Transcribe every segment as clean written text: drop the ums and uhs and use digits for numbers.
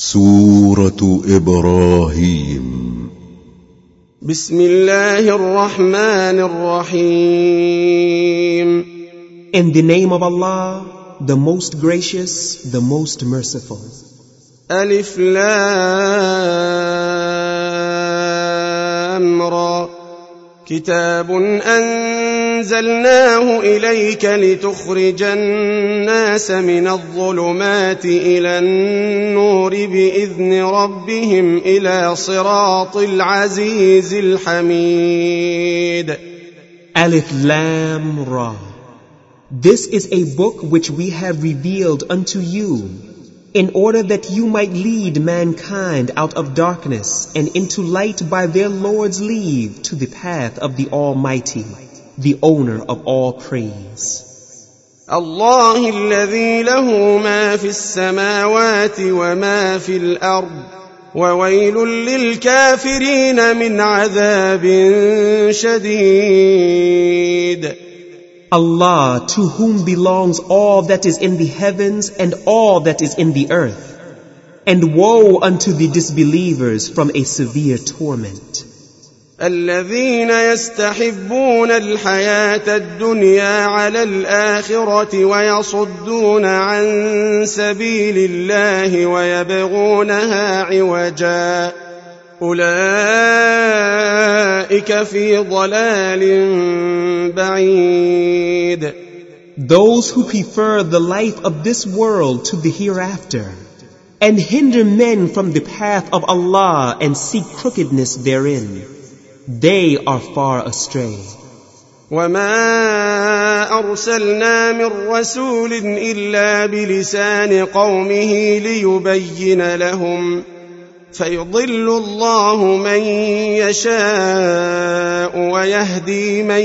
سورة إبراهيم. بسم الله الرحمن الرحيم. In the name of Allah, the most gracious, the most merciful. ألف لام را. كتاب أنزلناه إليك لتخرج الناس من الظلمات إلى النور بإذن ربهم إلى صراط العزيز الحميد. Alif Lam Ra. This is a book which we have revealed unto you, in order that you might lead mankind out of darkness and into light by their Lord's leave to the path of the Almighty, the owner of all praise. الله الذي له ما في السماوات وما في الأرض وويل للكافرين من عذاب شديد. Allah, to whom belongs all that is in the heavens and all that is in the earth, and woe unto the disbelievers from a severe torment. الذين يستحبون الحياة الدنيا على الآخرة ويصدون عن سبيل الله ويبغونها عوجا أولئك في ضلال بعيد. Those who prefer the life of this world to the hereafter, and hinder men from the path of Allah and seek crookedness therein, they are far astray. وما أرسلنا من رسول إلا بلسان قومه ليبين لهم فيضل الله من يشاء ويهدي من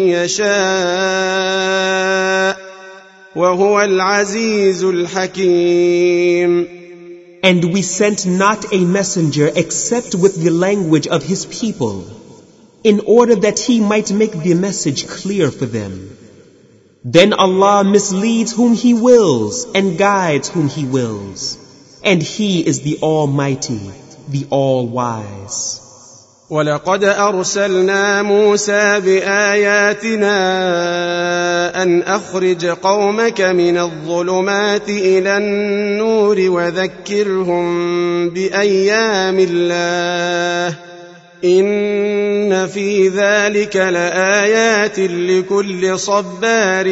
يشاء وهو العزيز الحكيم. And we sent not a messenger except with the language of his people, in order that he might make the message clear for them. Then Allah misleads whom He wills and guides whom He wills. And He is the Almighty, the All-Wise. ولقد أرسلنا موسى بآياتنا أن أخرج قومك من الظلمات إلى النور وذكرهم بأيام الله إن في ذلك لآيات لكل صبار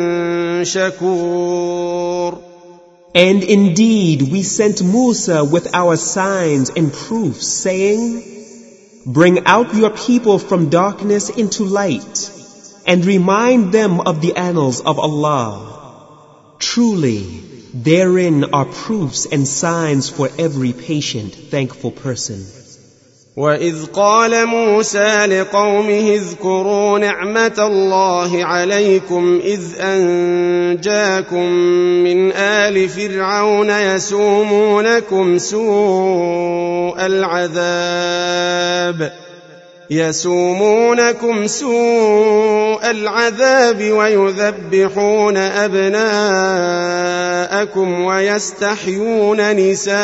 شكور. And indeed we sent Musa with our signs and proofs, saying, bring out your people from darkness into light, and remind them of the annals of Allah. Truly, therein are proofs and signs for every patient, thankful person. وَإِذْ قَالَ مُوسَى لِقَوْمِهِ اذْكُرُوا نِعْمَةَ اللَّهِ عَلَيْكُمْ إِذْ أَنْجَاكُمْ مِنْ آلِ فِرْعَوْنَ يَسُومُونَكُمْ سوء العذاب ويذبحون أبناءكم ويستحيون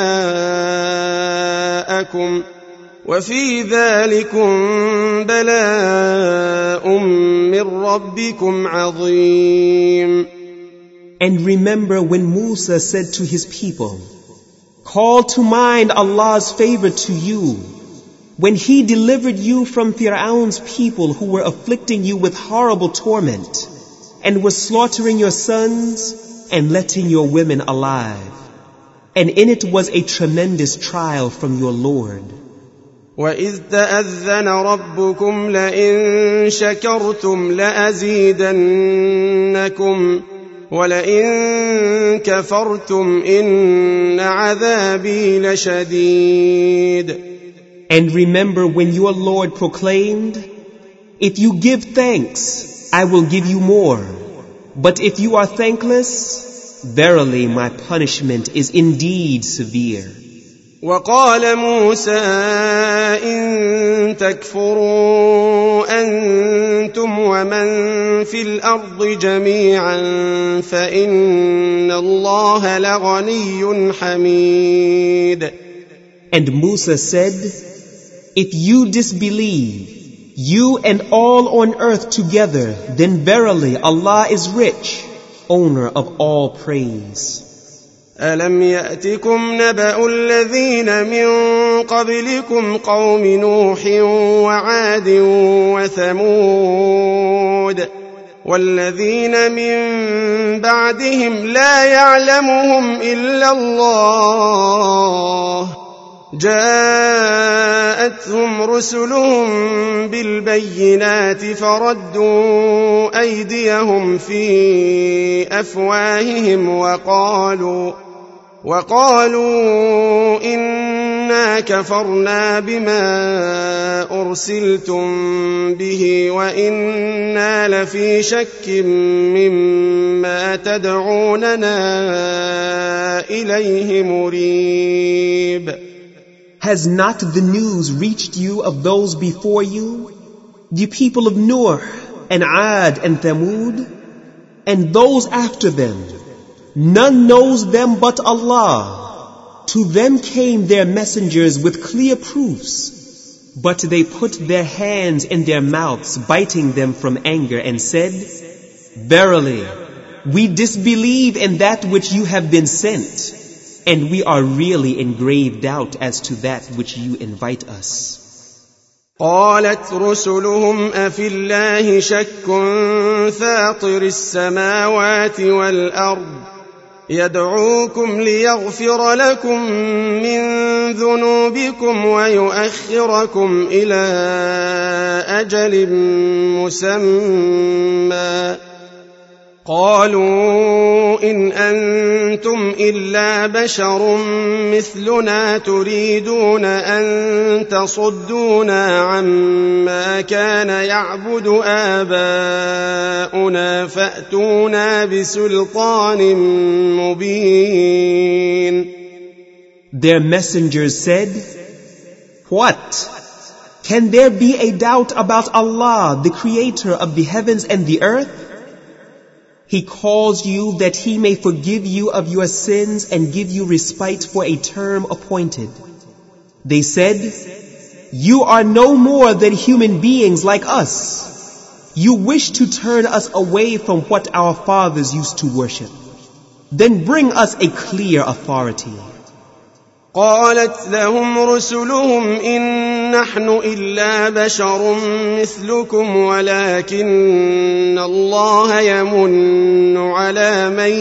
نساءكم وفي ذلكم بلاء من ربكم عظيم. And remember when Musa said to his people, call to mind Allah's favor to you, when He delivered you from Fir'aun's people who were afflicting you with horrible torment, and were slaughtering your sons and letting your women alive. And in it was a tremendous trial from your Lord. وَإِذْ تَأَذَّنَ رَبُّكُمْ لَئِن شَكَرْتُمْ لَأَزِيدَنَّكُمْ وَلَئِن كَفَرْتُمْ إِنَّ عَذَابِي لَشَدِيدٌ. And remember when your Lord proclaimed, if you give thanks, I will give you more. But if you are thankless, verily my punishment is indeed severe. وقال موسى إن تكفروا أنتم ومن في الأرض جميعا فإن الله لغني حميد. And Musa said, if you disbelieve, you and all on earth together, then verily Allah is rich, owner of all praise. ألم يأتكم نبأ الذين من قبلكم قوم نوح وعاد وثمود والذين من بعدهم لا يعلمهم إلا الله جاءتهم رسلهم بالبينات فردوا أيديهم في أفواههم وقالوا إنا كفرنا بما أرسلتم به وإنا لفي شك مما تدعوننا إليه مريب. Has not the news reached you of those before you, the people of Nuh and Ad and Thamud, and those after them? None knows them but Allah. To them came their messengers with clear proofs, but they put their hands in their mouths, biting them from anger, and said, verily, we disbelieve in that which you have been sent, and we are really in grave doubt as to that which you invite us. قالت رسلهم أفي الله شك فاطر السماوات والأرض يدعوكم ليغفر لكم من ذنوبكم ويؤخركم إلى أجل مسمى قالوا إن أنتم إلا بشر مثلنا تريدون أن تصدونا عما كان يعبد آباؤنا فأتونا بسلطان مبين. Their messengers said, what? Can there be a doubt about Allah, the creator of the heavens and the earth? He calls you that He may forgive you of your sins and give you respite for a term appointed. They said, you are no more than human beings like us. You wish to turn us away from what our fathers used to worship. Then bring us a clear authority. قالت لهم رسلهم إن نحن إلا بشر مثلكم ولكن الله يمن على من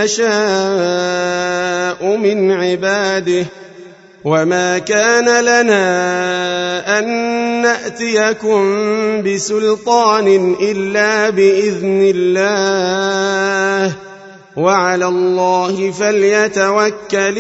يشاء من عباده وما كان لنا أن نأتيكم بسلطان إلا بإذن الله وعلى الله فليتوكل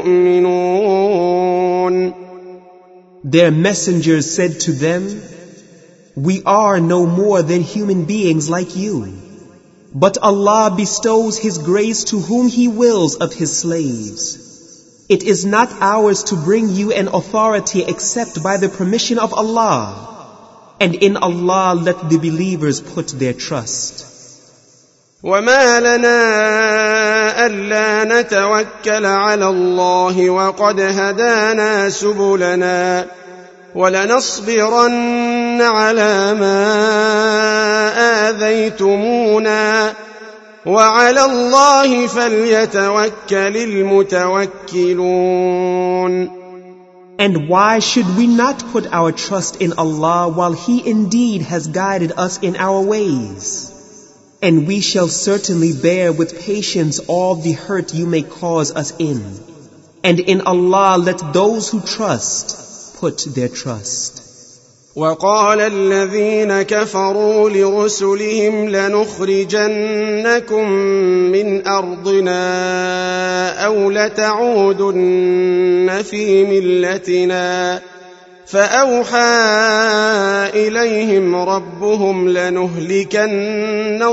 المؤمنون. Their messengers said to them, we are no more than human beings like you, but Allah bestows His grace to whom He wills of His slaves. It is not ours to bring you an authority except by the permission of Allah, and in Allah let the believers put their trust. وما لنا ألا نتوكل على الله وقد هدانا سبلنا ولنصبرن على ما آذيتمونا وعلى الله فليتوكل المتوكلون. And why should we not put our trust in Allah while He indeed has guided us in our ways? And we shall certainly bear with patience all the hurt you may cause us in. And in Allah let those who trust put their trust. وقال الذين كفروا لرسلهم لنخرجنكم من أرضنا أو لتعودن في ملتنا فأوحى إليهم ربهم لنهلكن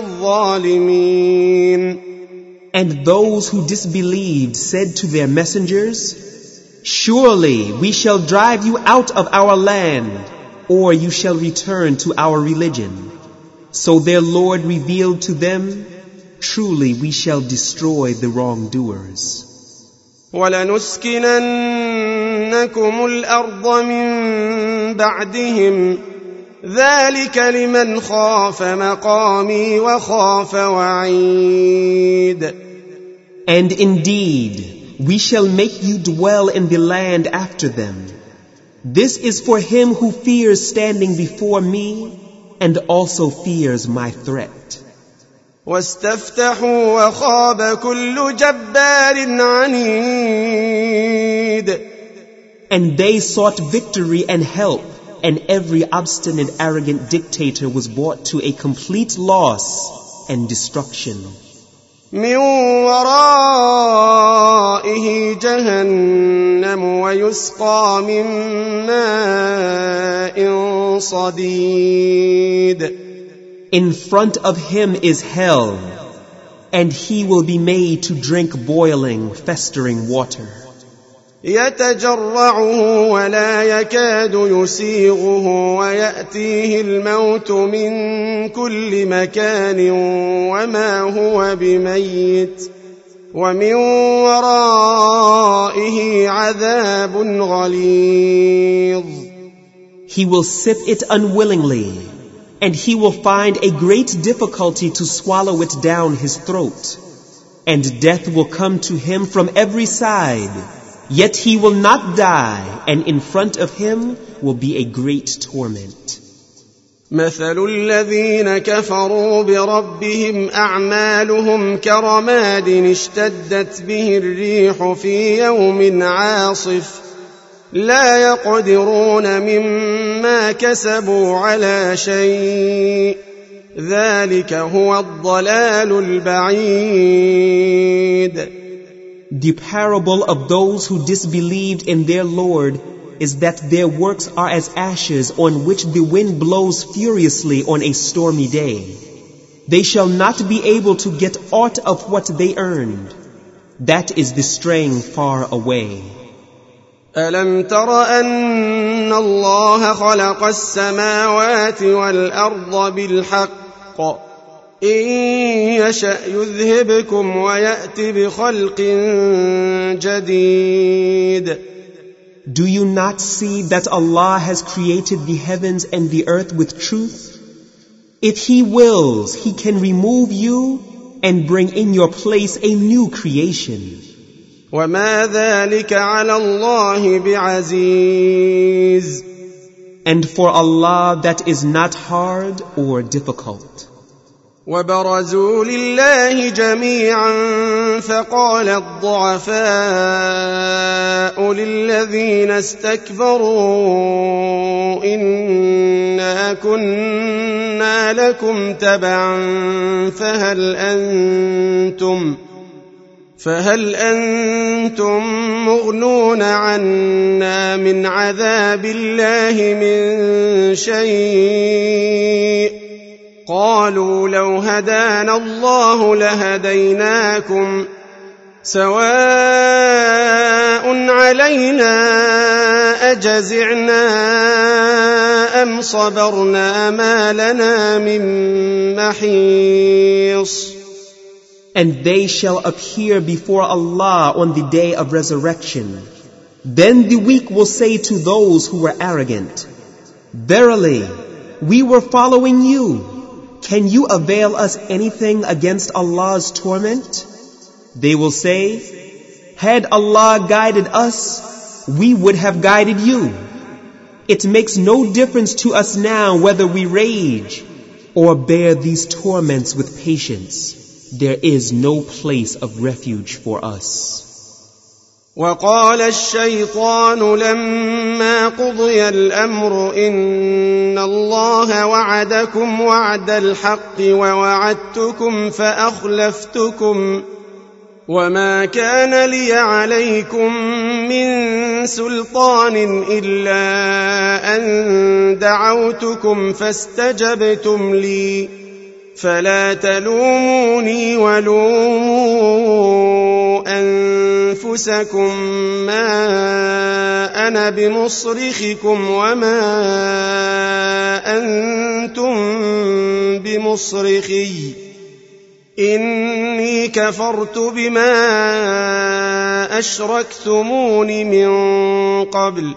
الظالمين. And those who disbelieved said to their messengers, Surely we shall drive you out of our land, or you shall return to our religion. So their Lord revealed to them, truly we shall destroy the wrongdoers. وَلَنُسْكِنَنَّكُمُ الْأَرْضَ مِنْ بَعْدِهِمْ ذَلِكَ لِمَنْ خَافَ مَقَامِي وَخَافَ وَعِيدِ. And indeed, we shall make you dwell in the land after them. This is for him who fears standing before me and also fears my threat. وَاسْتَفْتَحُوا وَخَابَ كُلُّ جَبَّارٍ عَنِيدٍ. And they sought victory and help, and every obstinate, arrogant dictator was brought to a complete loss and destruction. مِّن وَرَائِهِ جَهَنَّمُ وَيُسْقَىٰ مِن مَّاءٍ صَدِيدٍ. In front of him is hell, and he will be made to drink boiling, festering water. يتجرعه ولا يكاد يسيغه ويأتيه الموت من كل مكان وما هو بميت ومن ورائه عذاب غليظ. He will sip it unwillingly, and he will find a great difficulty to swallow it down his throat, and death will come to him from every side. Yet he will not die, and in front of him will be a great torment. مثل الذين كفروا بربهم أعمالهم كرماد اشتدت به الريح في يوم عاصف لا يقدرون مما كسبوا على شيء ذلك هو الضلال البعيد. The parable of those who disbelieved in their Lord is that their works are as ashes on which the wind blows furiously on a stormy day. They shall not be able to get aught of what they earned. That is the straying far away. أَلَمْ تَرَ أَنَّ اللَّهَ خَلَقَ السَّمَاوَاتِ وَالْأَرْضَ بِالْحَقِّ إِن يَشَأْ يُذْهِبْكُمْ وَيَأْتِ بِخَلْقٍ جَدِيدٍ. Do you not see that Allah has created the heavens and the earth with truth? If He wills, He can remove you and bring in your place a new creation. وَمَا ذَلِكَ عَلَى اللَّهِ بِعَزِيزٍ. And for Allah that is not hard or difficult. وَبَرَزُوا لِلَّهِ جَمِيعًا فَقَالَ الضُّعَفَاءُ لِلَّذِينَ اسْتَكْبَرُوا إِنَّا كُنَّا لَكُمْ تَبَعًا فهل أنتم مغنون عنا من عذاب الله من شيء قالوا لو هدانا الله لهديناكم سواء علينا أجزعنا أم صبرنا ما لنا من محيص. And they shall appear before Allah on the day of resurrection. Then the weak will say to those who were arrogant, Verily, we were following you. Can you avail us anything against Allah's torment? They will say, Had Allah guided us, we would have guided you. It makes no difference to us now whether we rage or bear these torments with patience. There is no place of refuge for us. وقال الشيطان لما قضي الأمر إن الله وعدكم وعد الحق ووعدتكم فأخلفتكم وما كان لي عليكم من سلطان إلا أن دعوتكم فاستجبتم لي فلا تلوموني ولوموا أنفسكم ما أنا بمصرخكم وما أنتم بمصرخي إني كفرت بما أشركتمون من قبل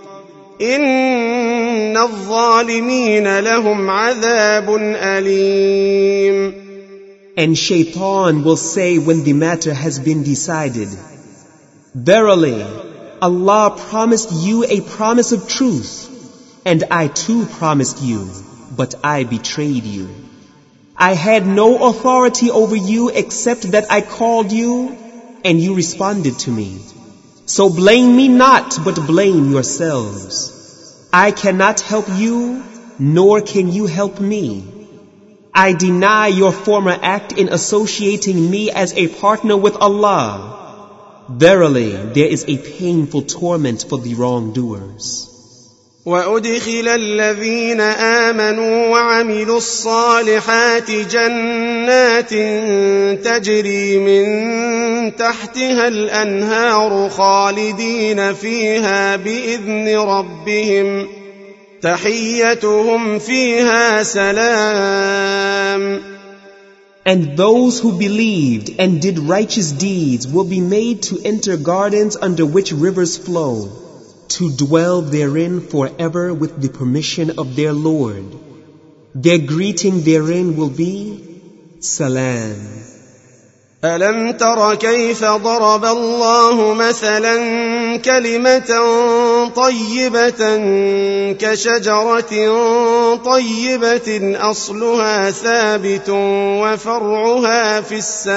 إن الظالمين لهم عذاب أليم. And Shaitan will say when the matter has been decided, Verily, Allah promised you a promise of truth, and I too promised you, but I betrayed you. I had no authority over you except that I called you, and you responded to me. So blame me not, but blame yourselves. I cannot help you, nor can you help me. I deny your former act in associating me as a partner with Allah. Verily, there is a painful torment for the wrongdoers. وأدخل الذين آمنوا وعملوا الصالحات جنات تجري من تحتها الأنهار خالدين فيها بإذن ربهم تحيتهم فيها سلام. And those who believed and did righteous deeds will be made to enter gardens under which rivers flow, to dwell therein forever with the permission of their Lord. Their greeting therein will be Salam. ألم تر كيف ضرب الله مثلا كلمة طيبة كشجرة طيبة أصلها ثابت وفرعها في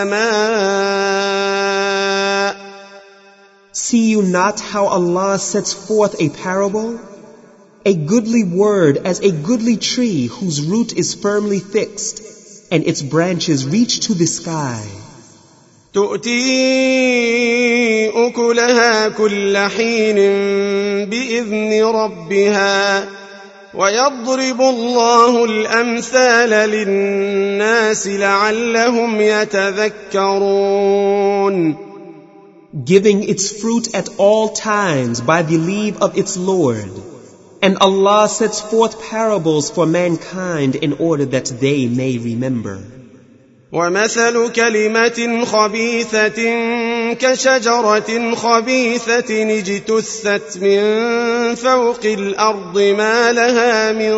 السماء. See you not how Allah sets forth a parable? A goodly word as a goodly tree whose root is firmly fixed, and its branches reach to the sky. تؤتي أكلها كل حين بإذن ربها ويضرب الله الأمثال للناس لعلهم يتذكرون. Giving its fruit at all times by the leave of its Lord. And Allah sets forth parables for mankind in order that they may remember. ومثل كلمة خبيثة كشجرة خبيثة اجتثت من فوق الأرض ما لها من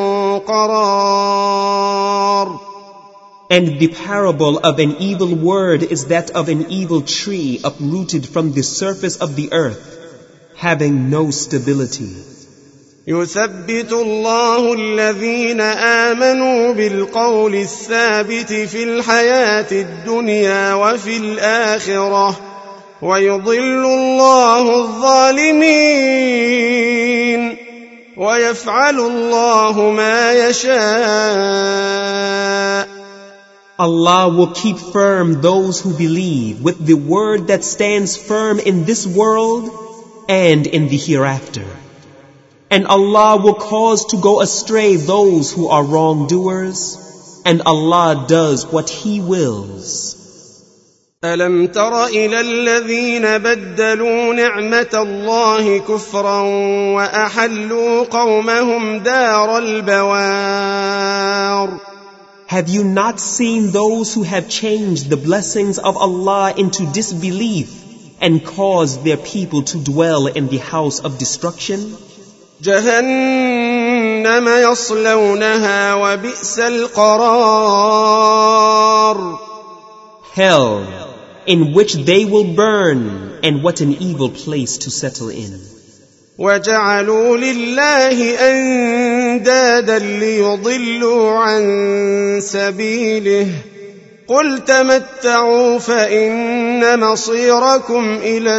قرار. And the parable of an evil word is that of an evil tree uprooted from the surface of the earth, having no stability. يثبت الله الذين آمنوا بالقول الثابت في الحياة الدنيا وفي الآخرة ويضل الله الظالمين ويفعل الله ما يشاء. Allah will keep firm those who believe with the word that stands firm in this world and in the hereafter. And Allah will cause to go astray those who are wrongdoers, and Allah does what He wills. ألم تر إلى الذين بدلوا نعمة الله كفرا وأحلوا قومهم دار البوار. Have you not seen those who have changed the blessings of Allah into disbelief and caused their people to dwell in the house of destruction? جهنم يصلونها وبئس القرار. Hell, in which they will burn, and what an evil place to settle in. وجعلوا لله أندادا ليضلوا عن سبيله قل تمتعوا فإن مصيركم إلى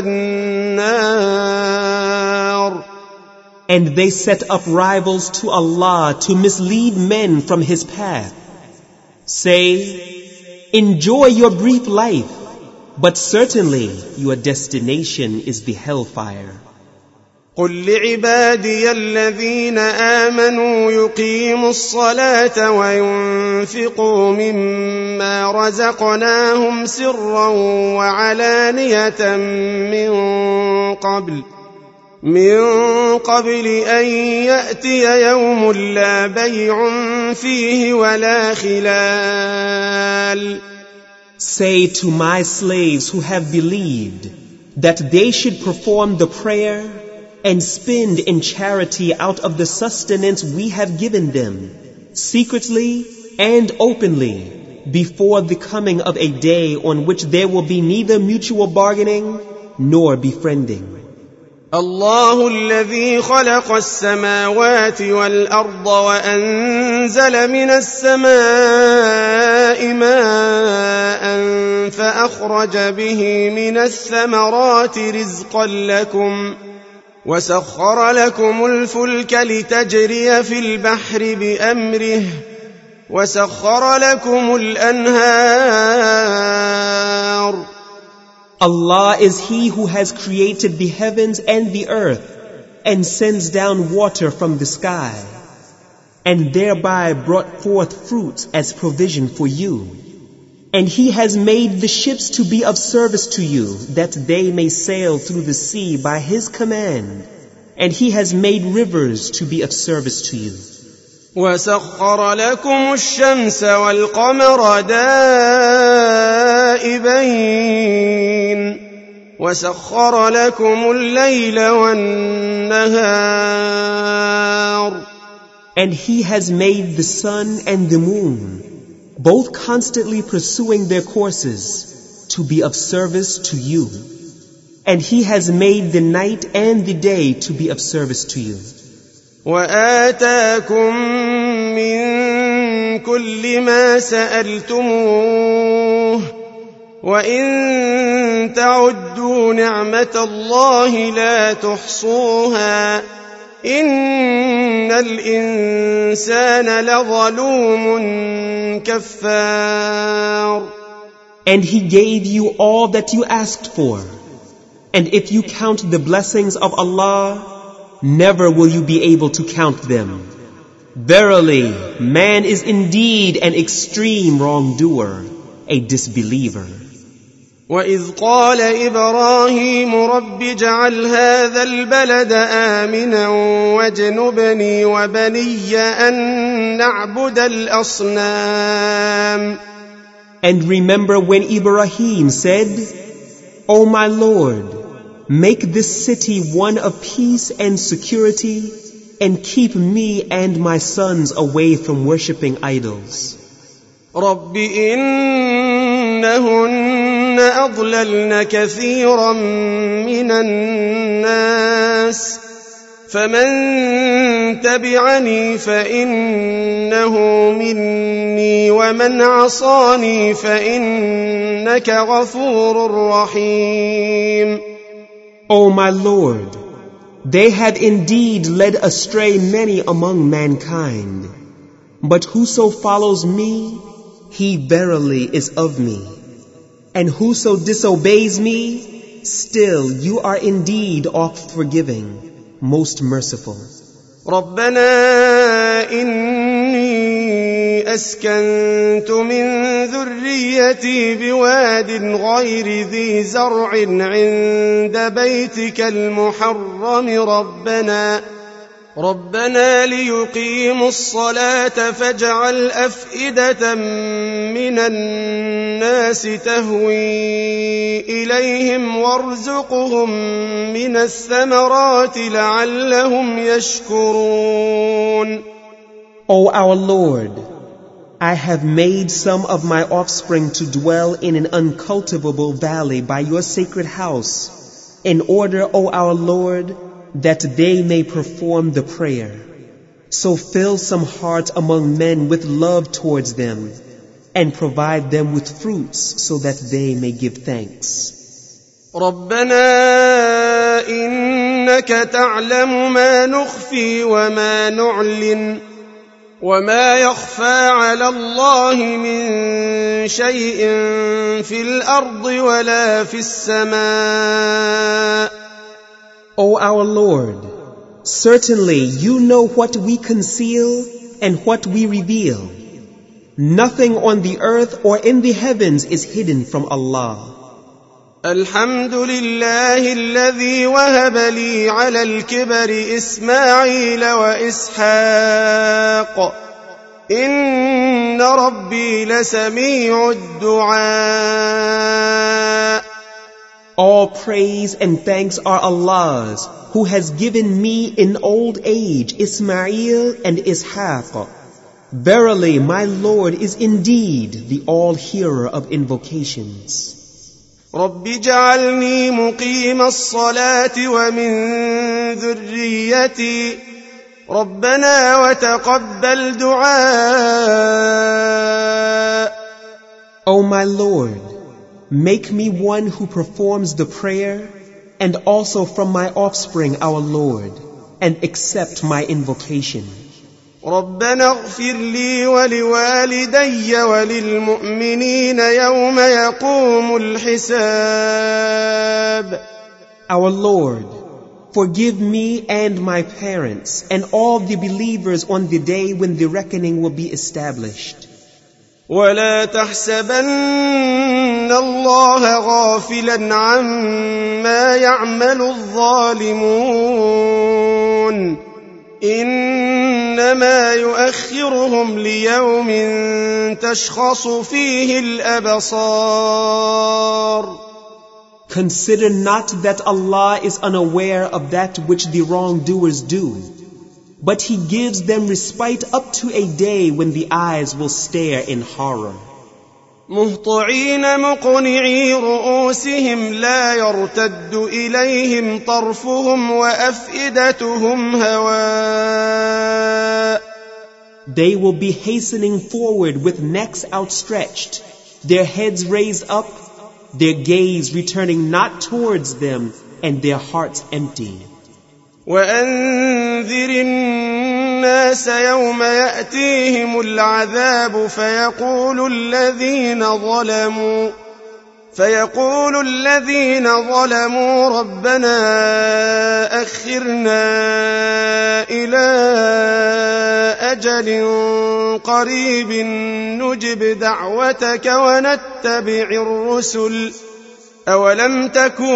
النار. And they set up rivals to Allah to mislead men from His path. Say, enjoy your brief life, but certainly your destination is the hellfire. قل لعبادي الذين آمنوا يقيموا الصلاة وينفقوا مما رزقناهم سرا وعلانية من قبل أن يأتي يوم لا بيع فيه ولا خلال. Say to my slaves who have believed that they should perform the prayer and spend in charity out of the sustenance we have given them, secretly and openly, before the coming of a day on which there will be neither mutual bargaining nor befriending. الله الذي خلق السماوات والأرض وأنزل من السماء ماء فأخرج به من الثمرات رزقا لكم وسخر لكم الفلك لتجري في البحر بأمره وسخر لكم الأنهار. Allah is He who has created the heavens and the earth and sends down water from the sky and thereby brought forth fruit as provision for you. And He has made the ships to be of service to you that they may sail through the sea by His command. And He has made rivers to be of service to you. وسخر لكم الشمس والقمر دائبين وسخر لكم الليل والنهار. And He has made the sun and the moon, both constantly pursuing their courses, to be of service to you. And He has made the night and the day to be of service to you. وآتاكم من كل ما سألتموه وإن تعدوا نعمة الله لا تحصوها إن الإنسان لظلوم كفار. And He gave you all that you asked for. And if you count the blessings of Allah, never will you be able to count them. Verily, man is indeed an extreme wrongdoer, a disbeliever. وَإِذْ قَالَ إِبْرَاهِيمُ رَبِّ اجْعَلْ هَذَا الْبَلَدَ آمِنًا وَاجْنُبْنِي وَبَنِيَّ أَن نَّعْبُدَ الْأَصْنَامَ. And remember when Ibrahim said, O my Lord, make this city one of peace and security, and keep me and my sons away from worshipping idols. رَبِّ إِنَّهُنَّ أَضْلَلْنَ كَثِيرًا مِنَ النَّاسِ فَمَن تَبِعَنِي فَإِنَّهُ مِنِّي وَمَنْ عَصَانِي فَإِنَّكَ غَفُورٌ رَّحِيمٌ. O my Lord, they have indeed led astray many among mankind, but whoso follows me, he verily is of me. And whoso disobeys me, still you are indeed oft forgiving, most merciful. رَبَّنَا إِنِّي أَسْكَنْتُ مِنْ ذُرِّيَّتِي بِوَادٍ غَيْرِ ذِي زَرْعٍ عِنْدَ بَيْتِكَ الْمُحَرَّمِ رَبَّنَا لِيُقِيمُوا الصَّلَاةَ فَاجْعَلْ أَفْئِدَةً مِنَ النَّاسِ تَهْوِي إِلَيْهِمْ وَارْزُقْهُم مِّنَ الثَّمَرَاتِ لَعَلَّهُمْ يَشْكُرُونَ. O our Lord, I have made some of my offspring to dwell in an uncultivable valley by your sacred house, in order, O our Lord, that they may perform the prayer. So fill some heart among men with love towards them, and provide them with fruits so that they may give thanks. رَبَّنَا إِنَّكَ تَعْلَمُ مَا نُخْفِي وَمَا نُعْلِنُ وَمَا يَخْفَى عَلَى اللَّهِ مِنْ شَيْءٍ فِي الْأَرْضِ وَلَا فِي السَّمَاءِ. O our Lord, certainly you know what we conceal and what we reveal. Nothing on the earth or in the heavens is hidden from Allah. الحمد لله الذي وهب لي على الكبر إسماعيل وإسحاق إن ربي لسميع الدعاء. All praise and thanks are Allah's, who has given me in old age Ismail and Ishaq. Verily, my Lord is indeed the all-hearer of invocations. رب اجعلني مقيم الصلاة ومن ذريتي ربنا وتقبل دعاء. O my Lord, make me one who performs the prayer, and also from my offspring, our Lord, and accept my invocation. ربنا اغفر لي ولوالدي وللمؤمنين يوم يقوم الحساب. Our Lord, forgive me and my parents and all the believers on the day when the reckoning will be established. ولا تحسبن الله غافلا عما يعمل الظالمون إنما يؤخرهم ليوم تشخص فيه الأبصار. Consider not that Allah is unaware of that which the wrongdoers do, but He gives them respite up to a day when the eyes will stare in horror. مهطعين مقنعي رؤوسهم لا يرتد إليهم طرفهم وأفئدتهم هواء. They will be hastening forward with necks outstretched, their heads raised up, their gaze returning not towards them, and their hearts empty. وأنذر الناس يوم يأتيهم العذاب فيقول الذين ظلموا ربنا أخرنا إلى أجل قريب نجب دعوتك ونتبع الرسل أولم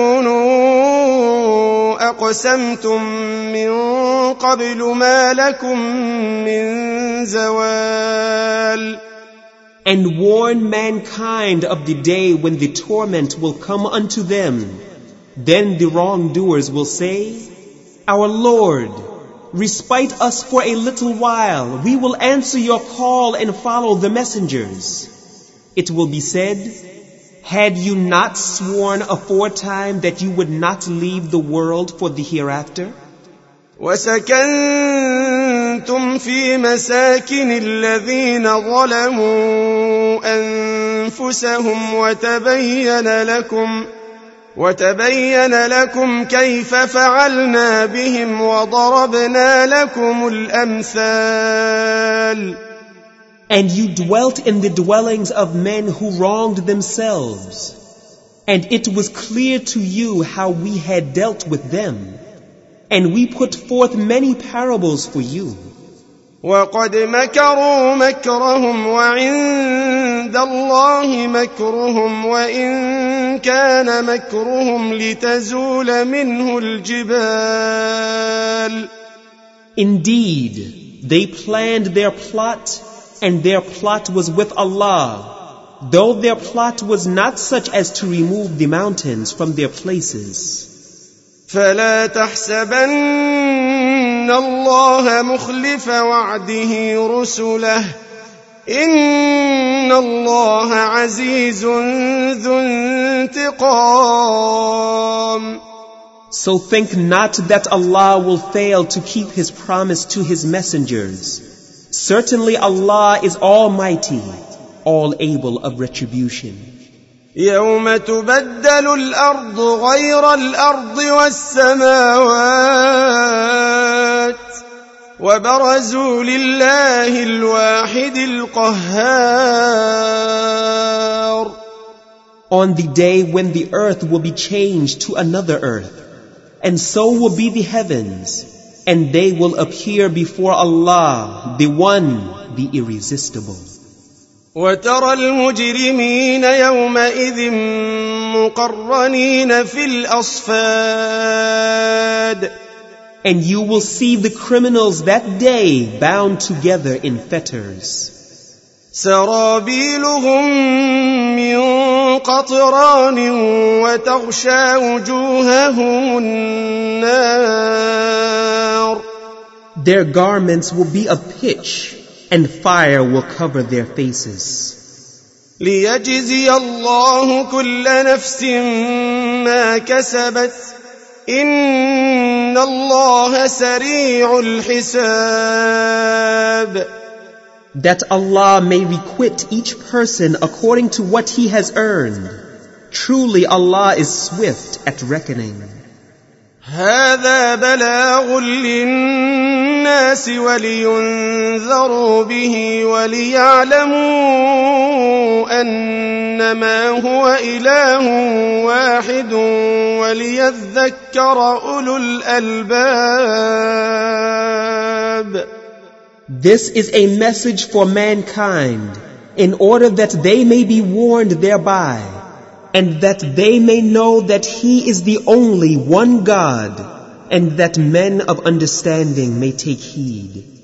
تكونوا أقسمتم من قبل ما لكم من زوال. And warn mankind of the day when the torment will come unto them. Then the wrongdoers will say, Our Lord, respite us for a little while. We will answer your call and follow the messengers. It will be said, Had you not sworn aforetime that you would not leave the world for the hereafter? وسكنتم في مساكن الذين ظلموا أنفسهم وتبين لكم كيف فعلنا بهم وضربنا لكم الأمثال. And you dwelt in the dwellings of men who wronged themselves, and it was clear to you how we had dealt with them, and we put forth many parables for you. وَقَدْ مَكَرُوا مَكْرَهُمْ وَعِندَ اللَّهِ مَكْرُهُمْ وَإِن كَانَ مَكْرُهُمْ لِتَزُولَ مِنْهُ الْجِبَالُ. Indeed, they planned their plot, and their plot was with Allah, though their plot was not such as to remove the mountains from their places. فلا تحسبن الله مخلف وعده رسله إن الله عزيز ذو انتقام. So think not that Allah will fail to keep His promise to His messengers. Certainly Allah is Almighty, all able of retribution. يوم تبدل الأرض غير الأرض والسماوات وبرزوا لله الواحد القهار. On the day when the earth will be changed to another earth, and so will be the heavens, and they will appear before Allah, the One, the Irresistible. وترى المجرمين يومئذ مقرنين في الأصفاد. And you will see the criminals that day bound together in fetters. سرابيلهم من قطران وتغشى وجوههم النار. Their garments will be of pitch, and fire will cover their faces. ليجزي الله كل نفس ما كسبت إن الله سريع الحساب. That Allah may requite each person according to what he has earned. Truly Allah is swift at reckoning. هذا بلاغ للناس ولينذروا به وليعلموا أنما هو إله واحد وليذكر أولو الألباب. This is a message for mankind, in order that they may be warned thereby, and that they may know that He is the only one God, and that men of understanding may take heed.